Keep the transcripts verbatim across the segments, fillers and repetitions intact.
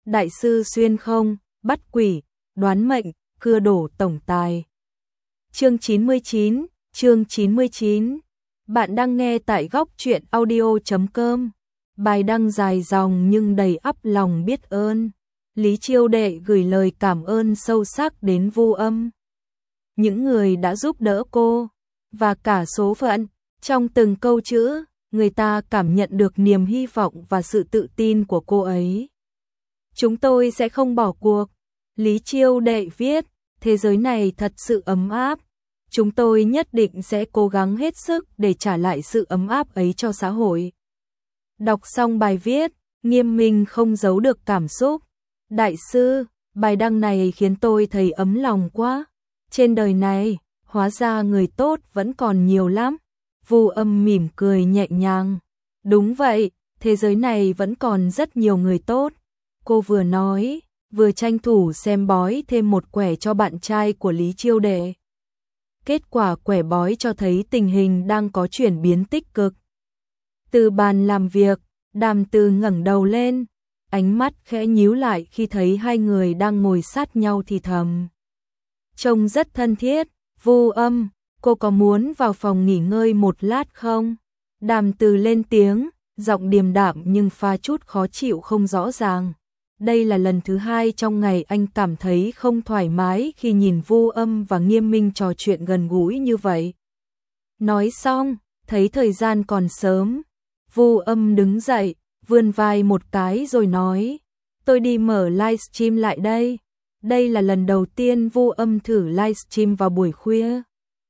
đại sư xuyên không, bắt quỷ, đoán mệnh, cưa đổ tổng tài. Chương chín mươi chín, chương chín mươi chín. Bạn đang nghe tại góc truyện audio chấm com. Bài đăng dài dòng nhưng đầy ắp lòng biết ơn. Lý Chiêu Đệ gửi lời cảm ơn sâu sắc đến Vu Âm, những người đã giúp đỡ cô, và cả số phận. Trong từng câu chữ, người ta cảm nhận được niềm hy vọng và sự tự tin của cô ấy. Chúng tôi sẽ không bỏ cuộc. Lý Chiêu Đệ viết, thế giới này thật sự ấm áp. Chúng tôi nhất định sẽ cố gắng hết sức để trả lại sự ấm áp ấy cho xã hội. Đọc xong bài viết, Nghiêm Minh không giấu được cảm xúc. Đại sư, bài đăng này khiến tôi thấy ấm lòng quá. Trên đời này, hóa ra người tốt vẫn còn nhiều lắm. Vu Âm mỉm cười nhẹ nhàng. Đúng vậy, thế giới này vẫn còn rất nhiều người tốt. Cô vừa nói, vừa tranh thủ xem bói thêm một quẻ cho bạn trai của Lý Chiêu Đệ. Kết quả quẻ bói cho thấy tình hình đang có chuyển biến tích cực. Từ bàn làm việc, Đàm Từ ngẩng đầu lên, ánh mắt khẽ nhíu lại khi thấy hai người đang ngồi sát nhau thì thầm. Trông rất thân thiết. Vu Âm, cô có muốn vào phòng nghỉ ngơi một lát không? Đàm Từ lên tiếng, giọng điềm đạm nhưng pha chút khó chịu không rõ ràng. Đây là lần thứ hai trong ngày anh cảm thấy không thoải mái khi nhìn Vu Âm và Nghiêm Minh trò chuyện gần gũi như vậy. Nói xong, thấy thời gian còn sớm, Vu Âm đứng dậy, vươn vai một cái rồi nói, tôi đi mở livestream lại đây. Đây là lần đầu tiên Vu Âm thử livestream vào buổi khuya.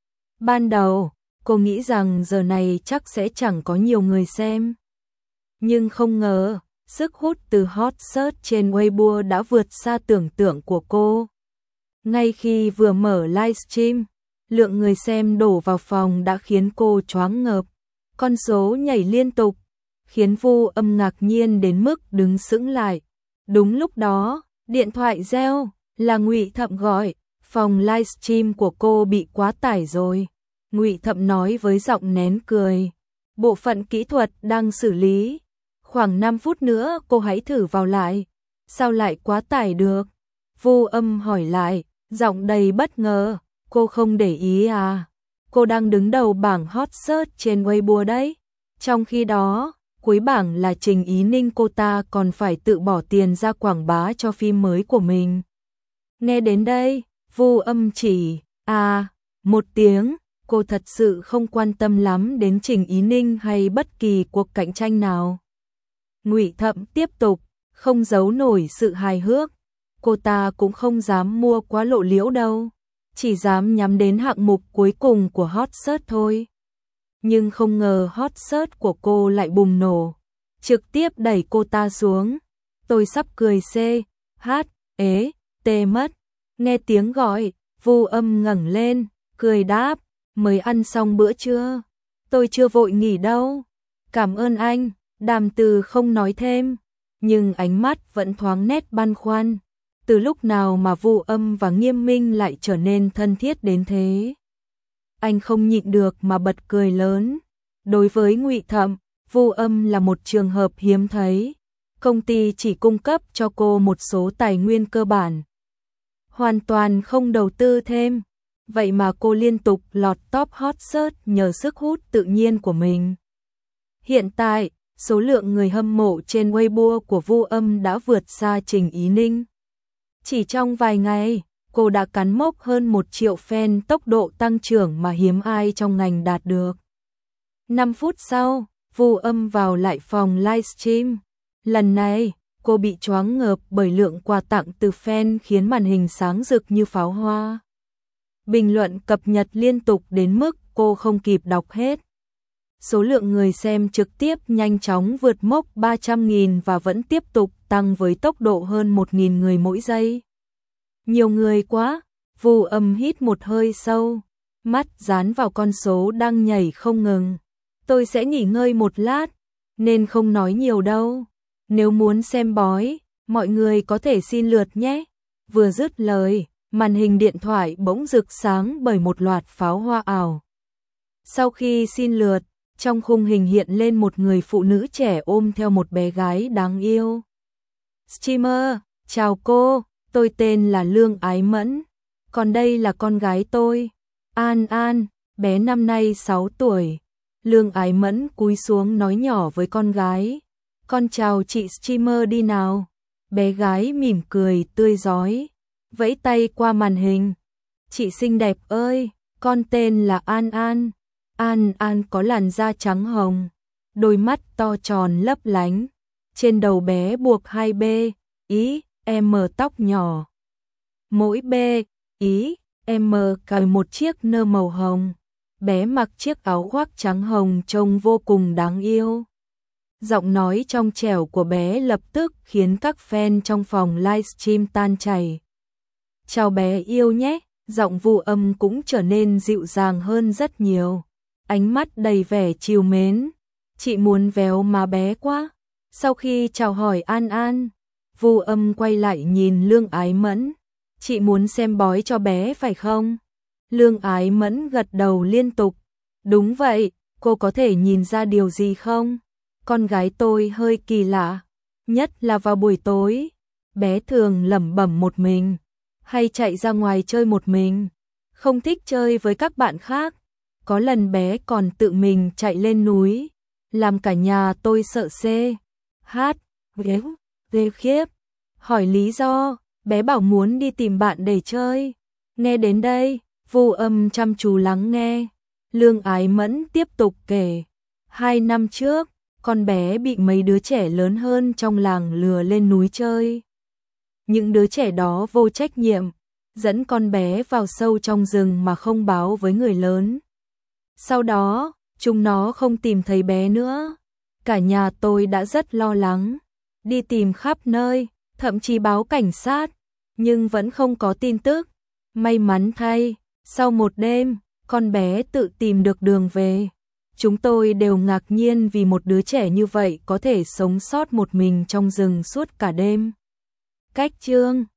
Ban đầu, cô nghĩ rằng giờ này chắc sẽ chẳng có nhiều người xem. Nhưng không ngờ, sức hút từ hot search trên Weibo đã vượt xa tưởng tượng của cô. Ngay khi vừa mở livestream, lượng người xem đổ vào phòng đã khiến cô choáng ngợp. Con số nhảy liên tục, khiến Vu Âm ngạc nhiên đến mức đứng sững lại. Đúng lúc đó, điện thoại reo, là Ngụy Thậm gọi, phòng livestream của cô bị quá tải rồi. Ngụy Thậm nói với giọng nén cười, bộ phận kỹ thuật đang xử lý. Khoảng năm phút nữa cô hãy thử vào lại. Sao lại quá tải được? Vu Âm hỏi lại, giọng đầy bất ngờ, cô không để ý à? Cô đang đứng đầu bảng hot search trên Weibo đấy. Trong khi đó, cuối bảng là Trình Ý Ninh, cô ta còn phải tự bỏ tiền ra quảng bá cho phim mới của mình. Nghe đến đây, Vu Âm chỉ, à, một tiếng, cô thật sự không quan tâm lắm đến Trình Ý Ninh hay bất kỳ cuộc cạnh tranh nào. Ngụy Thậm tiếp tục, không giấu nổi sự hài hước. Cô ta cũng không dám mua quá lộ liễu đâu, chỉ dám nhắm đến hạng mục cuối cùng của hot search thôi. Nhưng không ngờ hot search của cô lại bùng nổ, trực tiếp đẩy cô ta xuống. Tôi sắp cười c, h, ế, tê mất. Nghe tiếng gọi, Vu Âm ngẩng lên, cười đáp, mới ăn xong bữa trưa. Tôi chưa vội nghỉ đâu. Cảm ơn anh. Đàm Từ không nói thêm, nhưng ánh mắt vẫn thoáng nét băn khoăn. Từ lúc nào mà Vu Âm và Nghiêm Minh lại trở nên thân thiết đến thế? Anh không nhịn được mà bật cười lớn. Đối với Ngụy Thậm, Vu Âm là một trường hợp hiếm thấy. Công ty chỉ cung cấp cho cô một số tài nguyên cơ bản, hoàn toàn không đầu tư thêm. Vậy mà cô liên tục lọt top hot search nhờ sức hút tự nhiên của mình. Hiện tại, số lượng người hâm mộ trên Weibo của Vu Âm đã vượt xa Trình Ý Ninh. Chỉ trong vài ngày, cô đã cán mốc hơn một triệu fan, tốc độ tăng trưởng mà hiếm ai trong ngành đạt được. năm phút sau, Vu Âm vào lại phòng livestream. Lần này, cô bị choáng ngợp bởi lượng quà tặng từ fan khiến màn hình sáng rực như pháo hoa. Bình luận cập nhật liên tục đến mức cô không kịp đọc hết. Số lượng người xem trực tiếp nhanh chóng vượt mốc ba trăm nghìn và vẫn tiếp tục tăng với tốc độ hơn một nghìn người mỗi giây. Nhiều người quá, Vu Âm hít một hơi sâu, mắt dán vào con số đang nhảy không ngừng. Tôi sẽ nghỉ ngơi một lát, nên không nói nhiều đâu. Nếu muốn xem bói, mọi người có thể xin lượt nhé. Vừa dứt lời, màn hình điện thoại bỗng rực sáng bởi một loạt pháo hoa ảo. Sau khi xin lượt, trong khung hình hiện lên một người phụ nữ trẻ ôm theo một bé gái đáng yêu. Streamer, Chào cô, tôi tên là Lương Ái Mẫn, còn đây là con gái tôi, An An, bé năm nay sáu tuổi. Lương Ái Mẫn cúi xuống nói nhỏ với con gái, con chào chị streamer đi nào. Bé gái mỉm cười tươi rói, vẫy tay qua màn hình. Chị xinh đẹp ơi, con tên là An An. An An có làn da trắng hồng, đôi mắt to tròn lấp lánh, trên đầu bé buộc hai B, ý, M tóc nhỏ. Mỗi B, ý, M cài một chiếc nơ màu hồng. Bé mặc chiếc áo khoác trắng hồng trông vô cùng đáng yêu. Giọng nói trong trẻo của bé lập tức khiến các fan trong phòng livestream tan chảy. Chào bé yêu nhé, giọng Vu Âm cũng trở nên dịu dàng hơn rất nhiều. Ánh mắt đầy vẻ trìu mến. Chị muốn véo má bé quá. Sau khi chào hỏi An An, Vu Âm quay lại nhìn Lương Ái Mẫn. Chị muốn xem bói cho bé phải không? Lương Ái Mẫn gật đầu liên tục. Đúng vậy, cô có thể nhìn ra điều gì không? Con gái tôi hơi kỳ lạ, nhất là vào buổi tối. Bé thường lẩm bẩm một mình, hay chạy ra ngoài chơi một mình, không thích chơi với các bạn khác. Có lần bé còn tự mình chạy lên núi, làm cả nhà tôi sợ xê. Hát, ghê, ghê khiếp. Hỏi lý do, bé bảo muốn đi tìm bạn để chơi. Nghe đến đây, Vu Âm chăm chú lắng nghe. Lương Ái Mẫn tiếp tục kể. Hai năm trước, con bé bị mấy đứa trẻ lớn hơn trong làng lừa lên núi chơi. Những đứa trẻ đó vô trách nhiệm, dẫn con bé vào sâu trong rừng mà không báo với người lớn. Sau đó, chúng nó không tìm thấy bé nữa. Cả nhà tôi đã rất lo lắng, đi tìm khắp nơi, thậm chí báo cảnh sát, nhưng vẫn không có tin tức. May mắn thay, sau một đêm, con bé tự tìm được đường về. Chúng tôi đều ngạc nhiên vì một đứa trẻ như vậy có thể sống sót một mình trong rừng suốt cả đêm. Cách chương